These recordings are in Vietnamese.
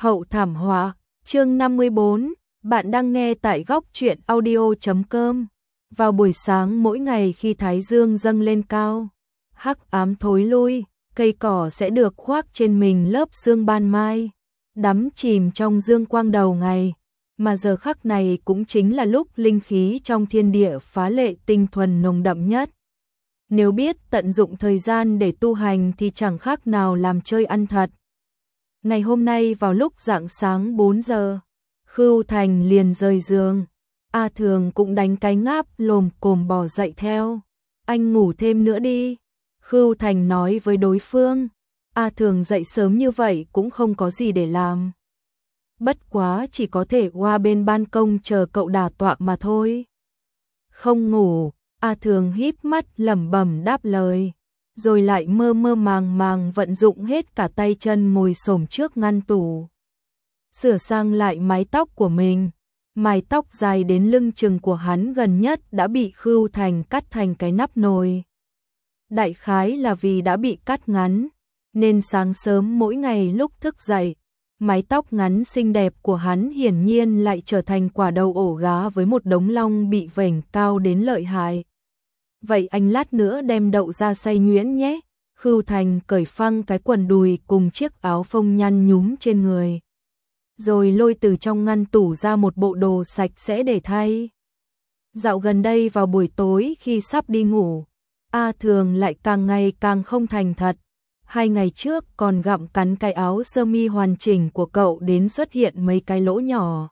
Hậu thảm họa, chương 54, bạn đang nghe tại góc truyện audio.com. Vào buổi sáng mỗi ngày khi thái dương dâng lên cao, hắc ám thối lui, cây cỏ sẽ được khoác trên mình lớp sương ban mai, đắm chìm trong dương quang đầu ngày, mà giờ khắc này cũng chính là lúc linh khí trong thiên địa phá lệ tinh thuần nồng đậm nhất. Nếu biết tận dụng thời gian để tu hành thì chẳng khác nào làm chơi ăn thật. Ngày hôm nay vào lúc rạng sáng 4 giờ, Khưu Thành liền rời giường. A Thường cũng đánh cái ngáp lồm cồm bò dậy theo. Anh ngủ thêm nữa đi. Khưu Thành nói với đối phương. A Thường dậy sớm như vậy cũng không có gì để làm. Bất quá chỉ có thể qua bên ban công chờ cậu đả tọa mà thôi. Không ngủ, A Thường híp mắt lẩm bẩm đáp lời. Rồi lại mơ mơ màng màng vận dụng hết cả tay chân ngồi xổm trước ngăn tủ. Sửa sang lại mái tóc của mình. Mái tóc dài đến lưng chừng của hắn gần nhất đã bị Khưu Thành cắt thành cái nắp nồi. Đại khái là vì đã bị cắt ngắn, nên sáng sớm mỗi ngày lúc thức dậy, mái tóc ngắn xinh đẹp của hắn hiển nhiên lại trở thành quả đầu ổ gá với một đống lông bị vểnh cao đến lợi hại. Vậy anh lát nữa đem đậu ra xay nhuyễn nhé. Khưu Thành cởi phăng cái quần đùi cùng chiếc áo phông nhăn nhúm trên người. Rồi lôi từ trong ngăn tủ ra một bộ đồ sạch sẽ để thay. Dạo gần đây vào buổi tối khi sắp đi ngủ, A Thường lại càng ngày càng không thành thật. 2 ngày trước còn gặm cắn cái áo sơ mi hoàn chỉnh của cậu đến xuất hiện mấy cái lỗ nhỏ.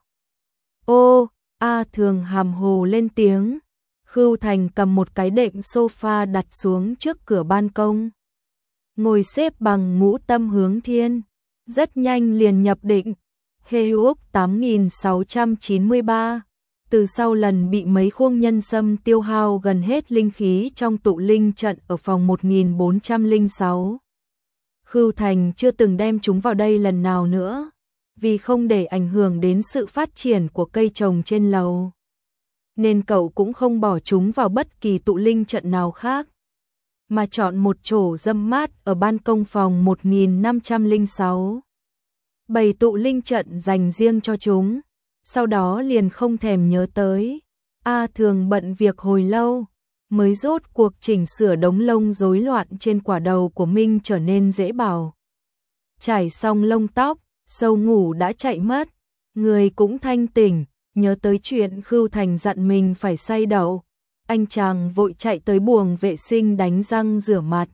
Ô, A Thường hàm hồ lên tiếng. Khưu Thành cầm một cái đệm sofa đặt xuống trước cửa ban công. Ngồi xếp bằng ngũ tâm hướng thiên. Rất nhanh liền nhập định. Hê-úc 8693. Từ sau lần bị mấy khuông nhân sâm tiêu hao gần hết linh khí trong tụ linh trận ở phòng 1406. Khưu Thành chưa từng đem chúng vào đây lần nào nữa. Vì không để ảnh hưởng đến sự phát triển của cây trồng trên lầu, nên cậu cũng không bỏ chúng vào bất kỳ tụ linh trận nào khác, mà chọn một chỗ râm mát ở ban công phòng 1506. Bày tụ linh trận dành riêng cho chúng, sau đó liền không thèm nhớ tới. A Thường bận việc hồi lâu, mới rốt cuộc chỉnh sửa đống lông rối loạn trên quả đầu của Minh trở nên dễ bảo. Trải xong lông tóc, sâu ngủ đã chạy mất, người cũng thanh tỉnh. Nhớ tới chuyện Khưu Thành dặn mình phải xay đậu, anh chàng vội chạy tới buồng vệ sinh đánh răng rửa mặt.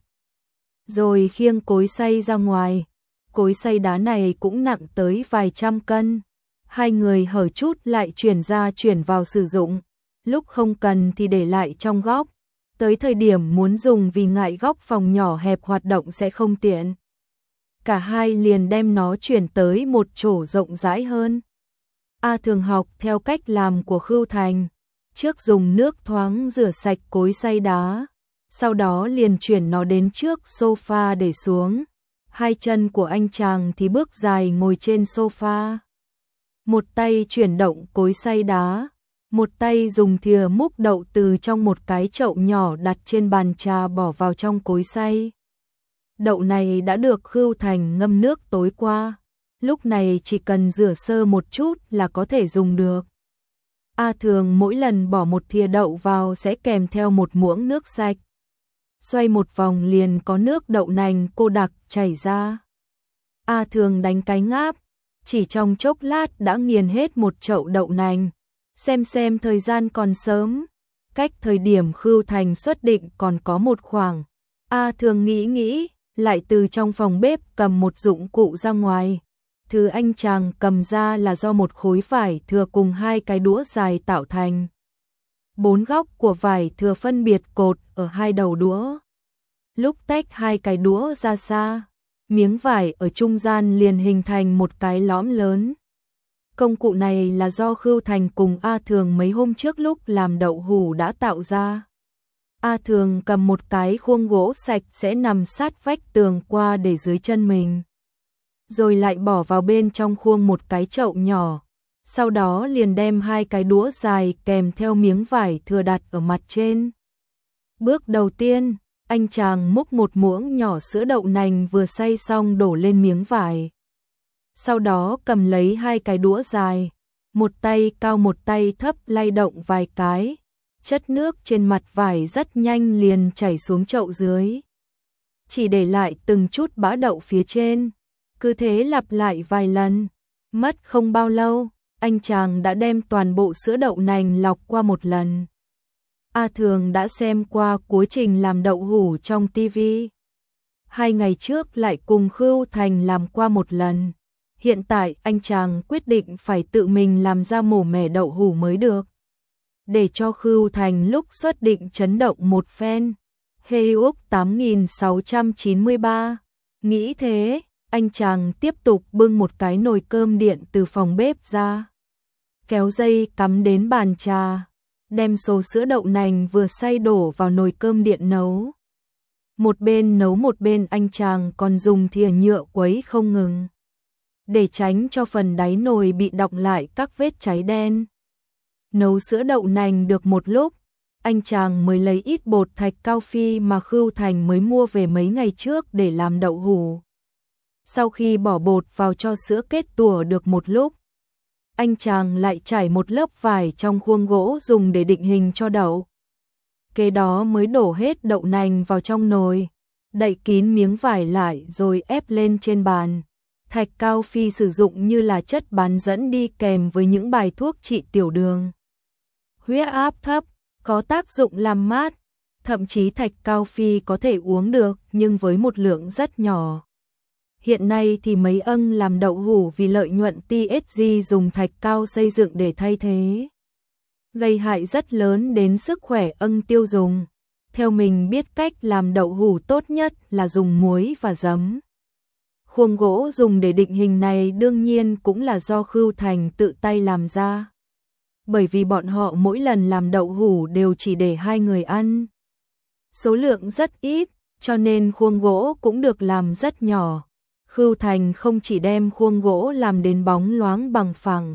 Rồi khiêng cối xay ra ngoài, cối xay đá này cũng nặng tới vài trăm cân. Hai người hở chút lại chuyển ra chuyển vào sử dụng, lúc không cần thì để lại trong góc. Tới thời điểm muốn dùng vì ngại góc phòng nhỏ hẹp hoạt động sẽ không tiện. Cả hai liền đem nó chuyển tới một chỗ rộng rãi hơn. A Thường học theo cách làm của Khưu Thành, trước dùng nước thoáng rửa sạch cối xay đá, sau đó liền chuyển nó đến trước sofa để xuống. Hai chân của anh chàng thì bước dài ngồi trên sofa. Một tay chuyển động cối xay đá, một tay dùng thìa múc đậu từ trong một cái chậu nhỏ đặt trên bàn trà bỏ vào trong cối xay. Đậu này đã được Khưu Thành ngâm nước tối qua. Lúc này chỉ cần rửa sơ một chút là có thể dùng được. A Thường mỗi lần bỏ một thìa đậu vào sẽ kèm theo một muỗng nước sạch. Xoay một vòng liền có nước đậu nành cô đặc chảy ra. A Thường đánh cái ngáp, chỉ trong chốc lát đã nghiền hết một chậu đậu nành. Xem thời gian còn sớm, cách thời điểm Khưu Thành xuất định còn có một khoảng. A Thường nghĩ, lại từ trong phòng bếp cầm một dụng cụ ra ngoài. Thứ anh chàng cầm ra là do một khối vải thừa cùng 2 cái đũa dài tạo thành. 4 góc của vải thừa phân biệt cột ở 2 đầu đũa. Lúc tách 2 cái đũa ra xa, miếng vải ở trung gian liền hình thành một cái lõm lớn. Công cụ này là do Khưu Thành cùng A Thường mấy hôm trước lúc làm đậu hủ đã tạo ra. A Thường cầm một cái khuôn gỗ sạch sẽ nằm sát vách tường qua để dưới chân mình. Rồi lại bỏ vào bên trong khuôn một cái chậu nhỏ, sau đó liền đem 2 cái đũa dài kèm theo miếng vải thừa đặt ở mặt trên. Bước đầu tiên, anh chàng múc một muỗng nhỏ sữa đậu nành vừa xay xong đổ lên miếng vải. sau đó cầm lấy hai cái đũa dài, một tay cao một tay thấp lay động vài cái, chất nước trên mặt vải rất nhanh liền chảy xuống chậu dưới, chỉ để lại từng chút bã đậu phía trên. Cứ thế lặp lại vài lần, mất không bao lâu, anh chàng đã đem toàn bộ sữa đậu nành lọc qua một lần. A Thường đã xem qua quá trình làm đậu hũ trong TV. 2 ngày trước lại cùng Khưu Thành làm qua một lần. Hiện tại anh chàng quyết định phải tự mình làm ra mổ mẻ đậu hũ mới được, để cho Khưu Thành lúc xuất định chấn động một phen. Heyuk 8693. Nghĩ thế, anh chàng tiếp tục bưng một cái nồi cơm điện từ phòng bếp ra, kéo dây cắm đến bàn trà, đem số sữa đậu nành vừa xay đổ vào nồi cơm điện nấu. Một bên nấu một bên anh chàng còn dùng thìa nhựa quấy không ngừng, để tránh cho phần đáy nồi bị đọng lại các vết cháy đen. Nấu sữa đậu nành được một lúc, anh chàng mới lấy ít bột thạch cao phi mà Khưu Thành mới mua về mấy ngày trước để làm đậu hũ. Sau khi bỏ bột vào cho sữa kết tủa được một lúc, anh chàng lại trải một lớp vải trong khuôn gỗ dùng để định hình cho đậu. Kế đó mới đổ hết đậu nành vào trong nồi, đậy kín miếng vải lại rồi ép lên trên bàn. Thạch cao phi sử dụng như là chất bán dẫn đi kèm với những bài thuốc trị tiểu đường, huyết áp thấp, có tác dụng làm mát. Thậm chí thạch cao phi có thể uống được nhưng với một lượng rất nhỏ. Hiện nay thì mấy ân làm đậu hũ vì lợi nhuận TSG dùng thạch cao xây dựng để thay thế, gây hại rất lớn đến sức khỏe ân tiêu dùng. Theo mình biết cách làm đậu hũ tốt nhất là dùng muối và giấm. Khuôn gỗ dùng để định hình này đương nhiên cũng là do Khưu Thành tự tay làm ra, bởi vì bọn họ mỗi lần làm đậu hũ đều chỉ để 2 người ăn. Số lượng rất ít, cho nên khuôn gỗ cũng được làm rất nhỏ. Khưu Thành không chỉ đem khuôn gỗ làm đến bóng loáng bằng phẳng,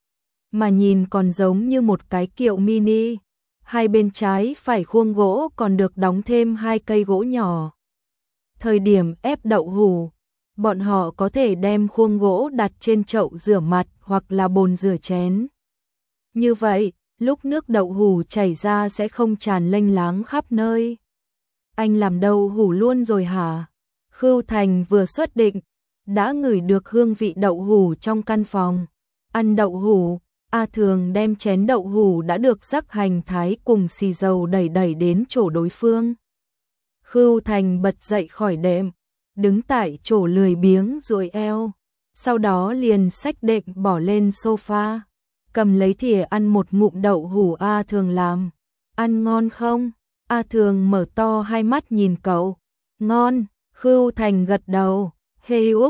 mà nhìn còn giống như một cái kiệu mini. Hai bên trái phải khuôn gỗ còn được đóng thêm 2 cây gỗ nhỏ. Thời điểm ép đậu hũ, bọn họ có thể đem khuôn gỗ đặt trên chậu rửa mặt hoặc là bồn rửa chén. Như vậy, lúc nước đậu hũ chảy ra sẽ không tràn lênh láng khắp nơi. Anh làm đậu hũ luôn rồi hả? Khưu Thành vừa xuất định, đã ngửi được hương vị đậu hũ trong căn phòng. Ăn đậu hũ, A Thường đem chén đậu hũ đã được rắc hành thái cùng xì dầu đẩy đến chỗ đối phương. Khưu Thành bật dậy khỏi đệm, đứng tại chỗ lười biếng duỗi eo, sau đó liền xách đệm bỏ lên sofa, cầm lấy thìa ăn một ngụm đậu hũ A Thường làm. Ăn ngon không? A Thường mở to hai mắt nhìn cậu. Ngon. Khưu Thành gật đầu. Heyuk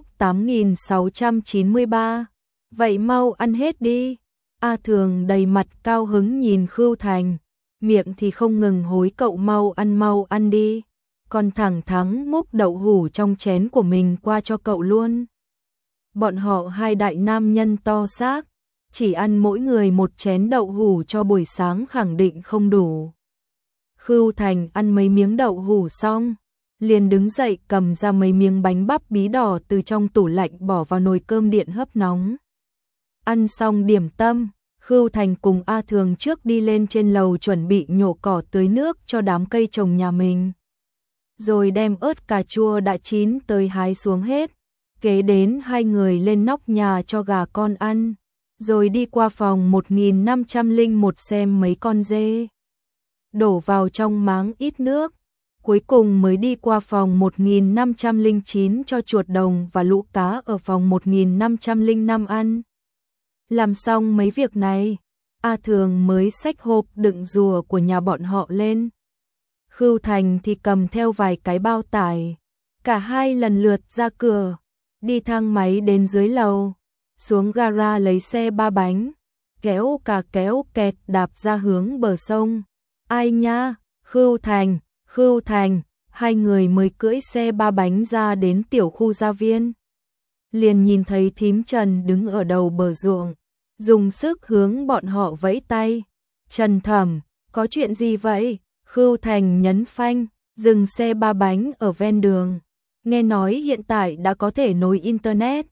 8693. Vậy mau ăn hết đi. A Thường đầy mặt cao hứng nhìn Khưu Thành, miệng thì không ngừng hối cậu mau ăn đi. Còn thẳng thắn múc đậu hũ trong chén của mình qua cho cậu luôn. Bọn họ hai đại nam nhân to xác, chỉ ăn mỗi người một chén đậu hũ cho buổi sáng khẳng định không đủ. Khưu Thành ăn mấy miếng đậu hũ xong, liền đứng dậy cầm ra mấy miếng bánh bắp bí đỏ từ trong tủ lạnh bỏ vào nồi cơm điện hấp nóng. Ăn xong điểm tâm, Khưu Thành cùng A Thường trước đi lên trên lầu chuẩn bị nhổ cỏ tưới nước cho đám cây trồng nhà mình. Rồi đem ớt cà chua đã chín tới hái xuống hết. Kế đến hai người lên nóc nhà cho gà con ăn. Rồi đi qua phòng 1501 xem mấy con dê, đổ vào trong máng ít nước. Cuối cùng mới đi qua phòng 1509 cho chuột đồng và lũ cá ở phòng 1505 ăn. Làm xong mấy việc này, A Thường mới xách hộp đựng rùa của nhà bọn họ lên. Khưu Thành thì cầm theo vài cái bao tải. Cả hai lần lượt ra cửa, đi thang máy đến dưới lầu, xuống gara lấy xe ba bánh, kéo kẹt đạp ra hướng bờ sông. Ai nha, Khưu Thành, hai người mới cưỡi xe ba bánh ra đến tiểu khu gia viên. Liền nhìn thấy thím Trần đứng ở đầu bờ ruộng, dùng sức hướng bọn họ vẫy tay. Trần Thẩm, có chuyện gì vậy? Khưu Thành nhấn phanh, dừng xe ba bánh ở ven đường. Nghe nói hiện tại đã có thể nối internet,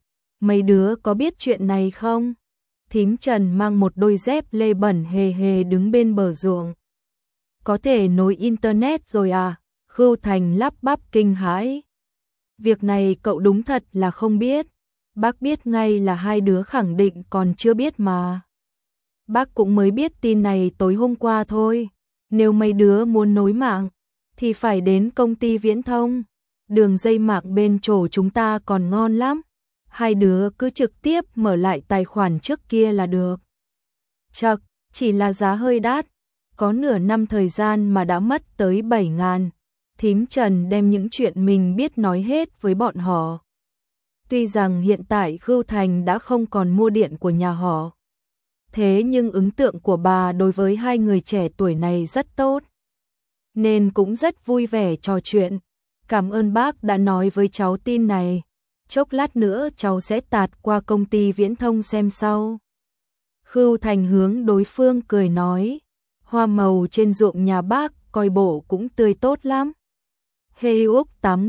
mấy đứa có biết chuyện này không? Thím Trần mang một đôi dép lê bẩn hề hề đứng bên bờ ruộng. Có thể nối internet rồi à? Khưu Thành lắp bắp kinh hãi. Việc này cậu đúng thật là không biết. Bác biết ngay là hai đứa khẳng định còn chưa biết mà. Bác cũng mới biết tin này tối hôm qua thôi. Nếu mấy đứa muốn nối mạng thì phải đến công ty viễn thông. Đường dây mạng bên chỗ chúng ta còn ngon lắm. Hai đứa cứ trực tiếp mở lại tài khoản trước kia là được. Chậc, chỉ là giá hơi đắt. Có nửa năm thời gian mà đã mất tới 7.000. Thím Trần đem những chuyện mình biết nói hết với bọn họ. Tuy rằng hiện tại Khưu Thành đã không còn mua điện của nhà họ. Thế nhưng ấn tượng của bà đối với hai người trẻ tuổi này rất tốt. Nên cũng rất vui vẻ trò chuyện. Cảm ơn bác đã nói với cháu tin này. Chốc lát nữa cháu sẽ tạt qua công ty viễn thông xem sau. Khưu Thành hướng đối phương cười nói. Hoa màu trên ruộng nhà bác coi bộ cũng tươi tốt lắm. Hey Úc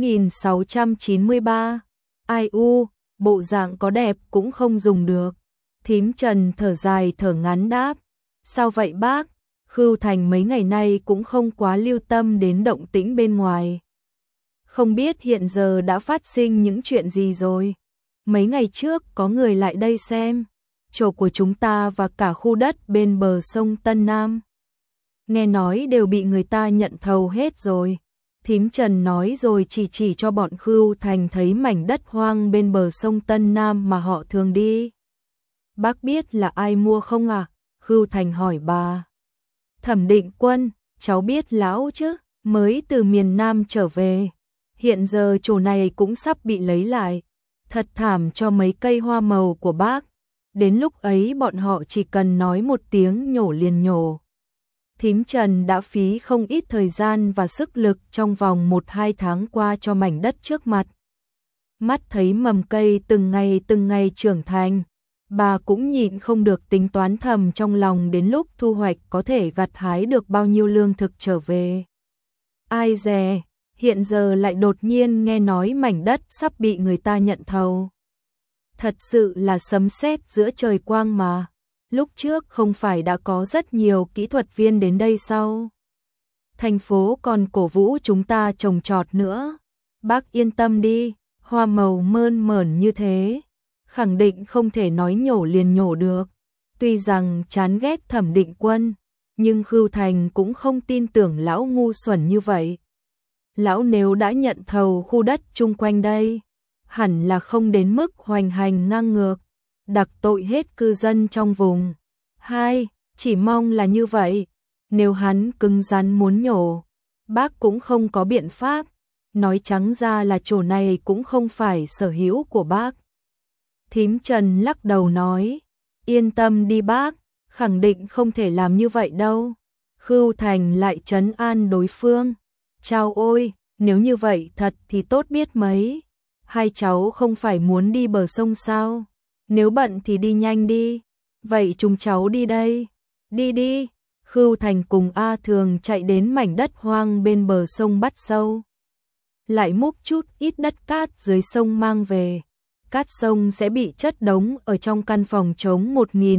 8693. Ai u, bộ dạng có đẹp cũng không dùng được. Thím Trần thở dài thở ngắn đáp. Sao vậy bác? Khưu Thành mấy ngày nay cũng không quá lưu tâm đến động tĩnh bên ngoài. Không biết hiện giờ đã phát sinh những chuyện gì rồi. Mấy ngày trước có người lại đây xem. Chỗ của chúng ta và cả khu đất bên bờ sông Tân Nam. Nghe nói đều bị người ta nhận thầu hết rồi. Thím Trần nói rồi chỉ cho bọn Khưu Thành thấy mảnh đất hoang bên bờ sông Tân Nam mà họ thường đi. Bác biết là ai mua không à? Khưu Thành hỏi bà. Thẩm Định Quân, cháu biết lão chứ, mới từ miền Nam trở về. Hiện giờ chỗ này cũng sắp bị lấy lại. Thật thảm cho mấy cây hoa màu của bác. Đến lúc ấy bọn họ chỉ cần nói một tiếng nhổ liền nhổ. Thím Trần đã phí không ít thời gian và sức lực trong vòng 1-2 tháng qua cho mảnh đất trước mặt. Mắt thấy mầm cây từng ngày trưởng thành, bà cũng nhịn không được tính toán thầm trong lòng đến lúc thu hoạch có thể gặt hái được bao nhiêu lương thực trở về. Ai dè, hiện giờ lại đột nhiên nghe nói mảnh đất sắp bị người ta nhận thầu. Thật sự là sấm sét giữa trời quang mà. Lúc trước không phải đã có rất nhiều kỹ thuật viên đến đây sao? Thành phố còn cổ vũ chúng ta trồng trọt nữa. Bác yên tâm đi, hoa màu mơn mởn như thế. Khẳng định không thể nói nhổ liền nhổ được. Tuy rằng chán ghét Thẩm Định Quân, nhưng Khưu Thành cũng không tin tưởng lão ngu xuẩn như vậy. Lão nếu đã nhận thầu khu đất chung quanh đây, hẳn là không đến mức hoành hành ngang ngược, đặc tội hết cư dân trong vùng. Chỉ mong là như vậy. Nếu hắn cứng rắn muốn nhổ, bác cũng không có biện pháp. Nói trắng ra là chỗ này cũng không phải sở hữu của bác. Thím Trần lắc đầu nói, yên tâm đi bác, khẳng định không thể làm như vậy đâu. Khưu Thành lại trấn an đối phương. Chao ôi, nếu như vậy thật thì tốt biết mấy. Hai cháu không phải muốn đi bờ sông sao? Nếu bận thì đi nhanh đi. Vậy chúng cháu đi đây. Đi đi. Khưu Thành cùng A Thường chạy đến mảnh đất hoang bên bờ sông Bắt Sâu. Lại múc chút ít đất cát dưới sông mang về. Cát sông sẽ bị chất đống ở trong căn phòng trống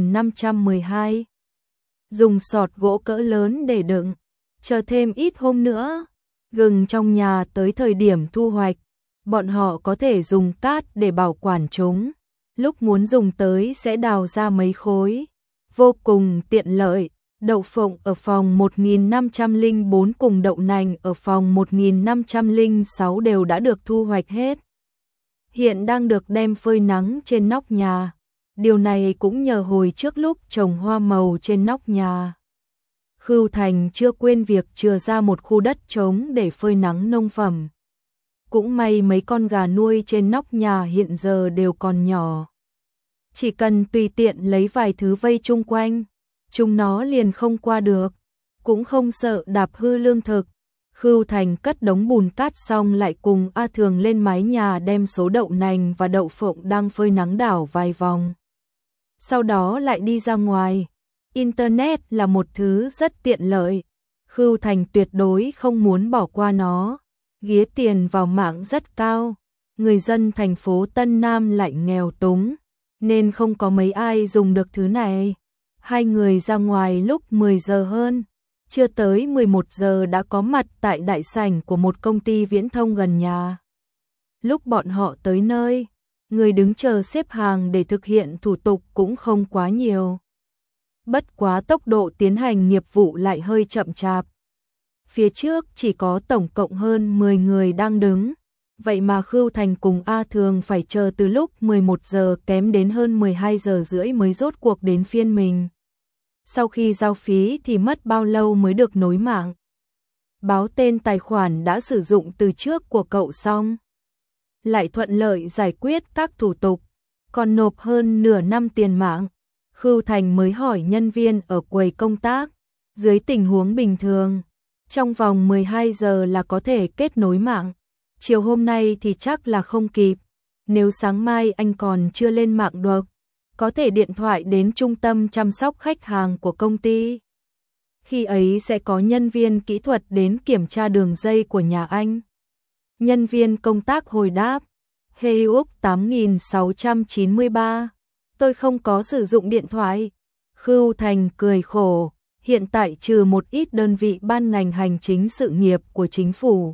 1512. Dùng sọt gỗ cỡ lớn để đựng. Chờ thêm ít hôm nữa, gừng trong nhà tới thời điểm thu hoạch, bọn họ có thể dùng cát để bảo quản chúng. Lúc muốn dùng tới sẽ đào ra mấy khối. Vô cùng tiện lợi. Đậu phộng ở phòng 1504 cùng đậu nành ở phòng 1506 đều đã được thu hoạch hết. Hiện đang được đem phơi nắng trên nóc nhà. Điều này cũng nhờ hồi trước lúc trồng hoa màu trên nóc nhà. Khưu Thành chưa quên việc chừa ra một khu đất trống để phơi nắng nông phẩm. Cũng may mấy con gà nuôi trên nóc nhà hiện giờ đều còn nhỏ. Chỉ cần tùy tiện lấy vài thứ vây chung quanh, chúng nó liền không qua được, cũng không sợ đạp hư lương thực. Khưu Thành cất đống bùn cát xong lại cùng A Thường lên mái nhà đem số đậu nành và đậu phộng đang phơi nắng đảo vài vòng. Sau đó lại đi ra ngoài. Internet là một thứ rất tiện lợi. Khưu Thành tuyệt đối không muốn bỏ qua nó. Ghía tiền vào mạng rất cao. người dân thành phố Tân Nam lại nghèo túng, nên không có mấy ai dùng được thứ này. Hai người ra ngoài lúc 10 giờ hơn, chưa tới 11 giờ đã có mặt tại đại sảnh của một công ty viễn thông gần nhà. Lúc bọn họ tới nơi, người đứng chờ xếp hàng để thực hiện thủ tục cũng không quá nhiều. Bất quá tốc độ tiến hành nghiệp vụ lại hơi chậm chạp. Phía trước chỉ có tổng cộng hơn 10 người đang đứng. Vậy mà Khưu Thành cùng A Thường phải chờ từ lúc 11 giờ kém đến hơn 12 giờ rưỡi mới rốt cuộc đến phiên mình. Sau khi giao phí thì mất bao lâu mới được nối mạng. Báo tên tài khoản đã sử dụng từ trước của cậu xong. Lại thuận lợi giải quyết các thủ tục, còn nộp hơn nửa năm tiền mạng. Khưu Thành mới hỏi nhân viên ở quầy công tác, dưới tình huống bình thường, trong vòng 12 giờ là có thể kết nối mạng. Chiều hôm nay thì chắc là không kịp, nếu sáng mai anh còn chưa lên mạng được, có thể điện thoại đến trung tâm chăm sóc khách hàng của công ty. Khi ấy sẽ có nhân viên kỹ thuật đến kiểm tra đường dây của nhà anh. Nhân viên công tác hồi đáp, Heyuk 8693, tôi không có sử dụng điện thoại. Khưu Thành cười khổ, hiện tại trừ một ít đơn vị ban ngành hành chính sự nghiệp của chính phủ,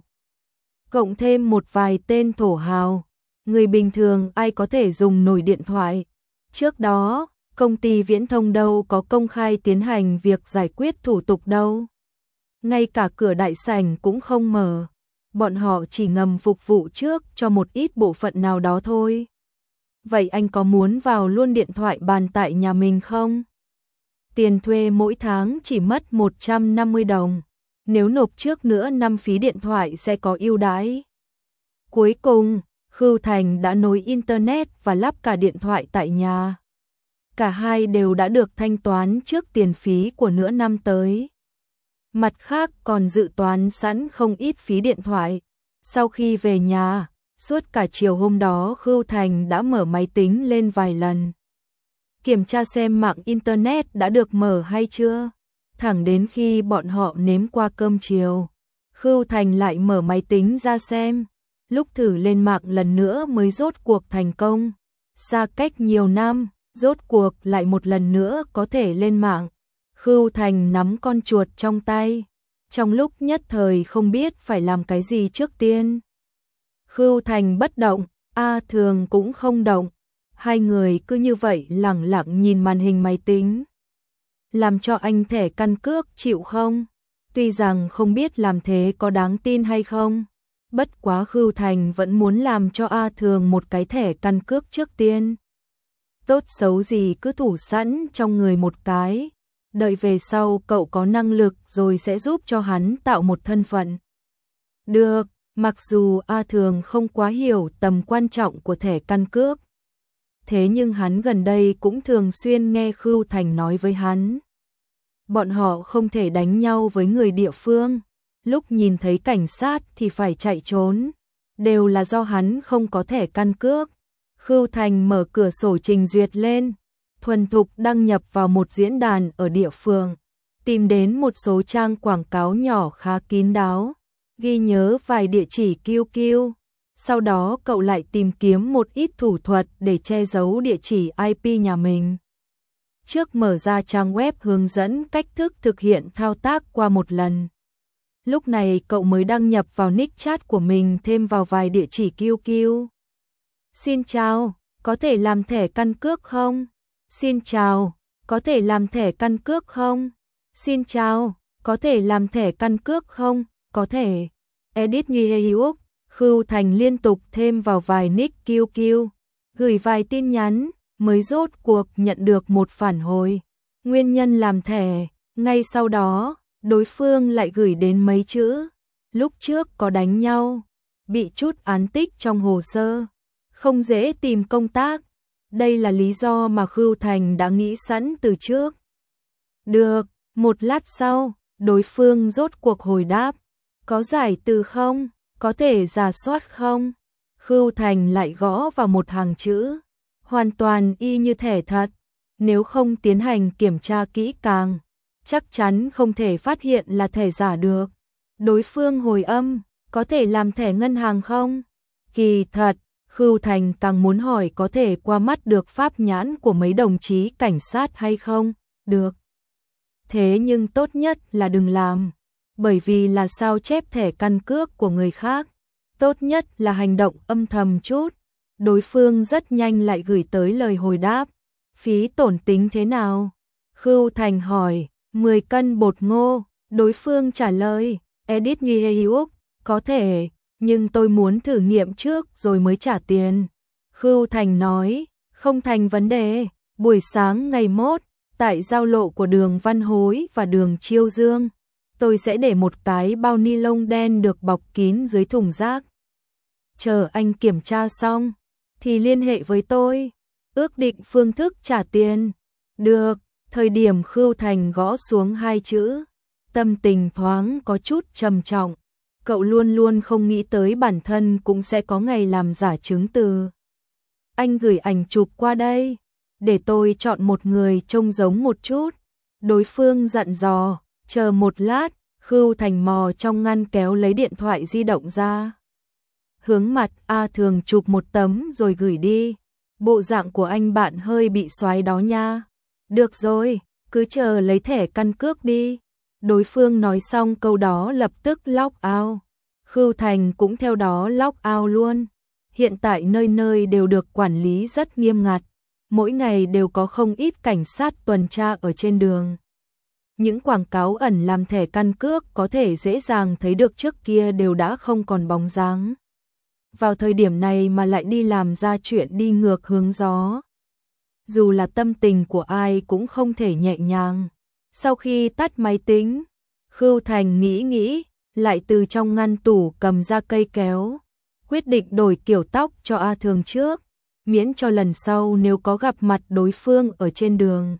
cộng thêm một vài tên thổ hào, người bình thường ai có thể dùng nổi điện thoại. Trước đó, công ty viễn thông đâu có công khai tiến hành việc giải quyết thủ tục đâu. Ngay cả cửa đại sảnh cũng không mở, bọn họ chỉ ngầm phục vụ trước cho một ít bộ phận nào đó thôi. Vậy anh có muốn vào luôn điện thoại bàn tại nhà mình không? Tiền thuê mỗi tháng chỉ mất 150 đồng. Nếu nộp trước nữa năm phí điện thoại sẽ có ưu đãi. Cuối cùng, Khưu Thành đã nối internet và lắp cả điện thoại tại nhà. Cả hai đều đã được thanh toán trước tiền phí của nửa năm tới. Mặt khác còn dự toán sẵn không ít phí điện thoại. Sau khi về nhà, suốt cả chiều hôm đó Khưu Thành đã mở máy tính lên vài lần. Kiểm tra xem mạng internet đã được mở hay chưa. Thẳng đến khi bọn họ nếm qua cơm chiều, Khưu Thành lại mở máy tính ra xem. Lúc thử lên mạng lần nữa mới rốt cuộc thành công. Xa cách nhiều năm, rốt cuộc lại một lần nữa có thể lên mạng. Khưu Thành nắm con chuột trong tay, trong lúc nhất thời không biết phải làm cái gì trước tiên. Khưu Thành bất động, A Thường cũng không động. Hai người cứ như vậy lẳng lặng nhìn màn hình máy tính. Làm cho anh thẻ căn cước chịu không? Tuy rằng không biết làm thế có đáng tin hay không. Bất quá Khưu Thành vẫn muốn làm cho A Thường một cái thẻ căn cước trước tiên. Tốt xấu gì cứ thủ sẵn trong người một cái. Đợi về sau cậu có năng lực rồi sẽ giúp cho hắn tạo một thân phận. Được, mặc dù A Thường không quá hiểu tầm quan trọng của thẻ căn cước. Thế nhưng hắn gần đây cũng thường xuyên nghe Khưu Thành nói với hắn. Bọn họ không thể đánh nhau với người địa phương. Lúc nhìn thấy cảnh sát thì phải chạy trốn. Đều là do hắn không có thẻ căn cước. Khưu Thành mở cửa sổ trình duyệt lên. Thuần thục đăng nhập vào một diễn đàn ở địa phương. Tìm đến một số trang quảng cáo nhỏ khá kín đáo. Ghi nhớ vài địa chỉ QQ. Sau đó cậu lại tìm kiếm một ít thủ thuật để che giấu địa chỉ IP nhà mình. Trước mở ra trang web hướng dẫn cách thức thực hiện thao tác qua một lần. Lúc này cậu mới đăng nhập vào nick chat của mình thêm vào vài địa chỉ QQ. Xin chào, có thể làm thẻ căn cước không? Xin chào, có thể làm thẻ căn cước không? Xin chào, có thể làm thẻ căn cước không? Có thể. Edit Heyuk. Khưu Thành liên tục thêm vào vài nick QQ, gửi vài tin nhắn, mới rốt cuộc nhận được một phản hồi. Nguyên nhân làm thẻ, ngay sau đó, đối phương lại gửi đến mấy chữ. Lúc trước có đánh nhau, bị chút án tích trong hồ sơ, không dễ tìm công tác. Đây là lý do mà Khưu Thành đã nghĩ sẵn từ trước. Được, một lát sau, đối phương rốt cuộc hồi đáp. Có giải từ không? Có thể rà soát không? Khưu Thành lại gõ vào một hàng chữ. Hoàn toàn y như thẻ thật. Nếu không tiến hành kiểm tra kỹ càng, chắc chắn không thể phát hiện là thẻ giả được. Đối phương hồi âm, có thể làm thẻ ngân hàng không? Kỳ thật, Khưu Thành càng muốn hỏi có thể qua mắt được pháp nhãn của mấy đồng chí cảnh sát hay không? Được. Thế nhưng tốt nhất là đừng làm, bởi vì là sao chép thẻ căn cước của người khác. Tốt nhất là hành động âm thầm chút. Đối phương rất nhanh lại gửi tới lời hồi đáp. Phí tổn tính thế nào? Khưu Thành hỏi. 10 cân bột ngô. Đối phương trả lời. Edit Nhiuk, có thể, nhưng tôi muốn thử nghiệm trước rồi mới trả tiền. Khưu Thành nói. Không thành vấn đề. Buổi sáng ngày mốt, tại giao lộ của đường Văn Hối và đường Chiêu Dương, tôi sẽ để một cái bao ni lông đen được bọc kín dưới thùng rác. Chờ anh kiểm tra xong thì liên hệ với tôi, ước định phương thức trả tiền. Được. Thời điểm Khưu Thành gõ xuống 2 chữ, tâm tình thoáng có chút trầm trọng. Cậu luôn luôn không nghĩ tới bản thân cũng sẽ có ngày làm giả chứng từ. Anh gửi ảnh chụp qua đây, để tôi chọn một người trông giống một chút. Đối phương dặn dò. Chờ một lát. Khưu Thành mò trong ngăn kéo lấy điện thoại di động ra, hướng mặt A Thường chụp một tấm rồi gửi đi. Bộ dạng của anh bạn hơi bị xoáy đó nha. Được rồi, cứ chờ lấy thẻ căn cước đi. Đối phương nói xong câu đó lập tức log out. Khưu Thành cũng theo đó log out luôn. Hiện tại nơi nơi đều được quản lý rất nghiêm ngặt. Mỗi ngày đều có không ít cảnh sát tuần tra ở trên đường. Những quảng cáo ẩn làm thẻ căn cước có thể dễ dàng thấy được trước kia đều đã không còn bóng dáng. Vào thời điểm này mà lại đi làm ra chuyện đi ngược hướng gió. Dù là tâm tình của ai cũng không thể nhẹ nhàng. Sau khi tắt máy tính, Khưu Thành nghĩ, lại từ trong ngăn tủ cầm ra cây kéo. Quyết định đổi kiểu tóc cho A Thường trước, miễn cho lần sau nếu có gặp mặt đối phương ở trên đường.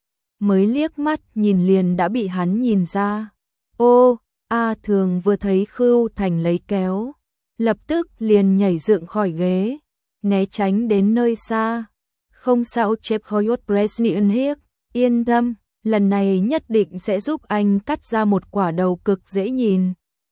Mới liếc mắt nhìn liền đã bị hắn nhìn ra. Ô, A Thường vừa thấy Khưu Thành lấy kéo, lập tức liền nhảy dựng khỏi ghế, né tránh đến nơi xa. Không sao chép khói Presnian hiếc, yên tâm, lần này nhất định sẽ giúp anh cắt ra một quả đầu cực dễ nhìn.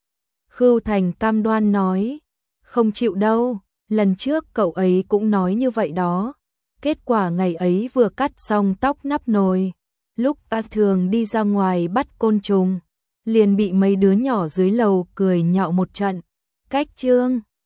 Khưu Thành cam đoan nói. Không chịu đâu, lần trước cậu ấy cũng nói như vậy đó. Kết quả ngày ấy vừa cắt xong tóc nắp nồi, lúc A Thường đi ra ngoài bắt côn trùng, liền bị mấy đứa nhỏ dưới lầu cười nhạo một trận. Cách chương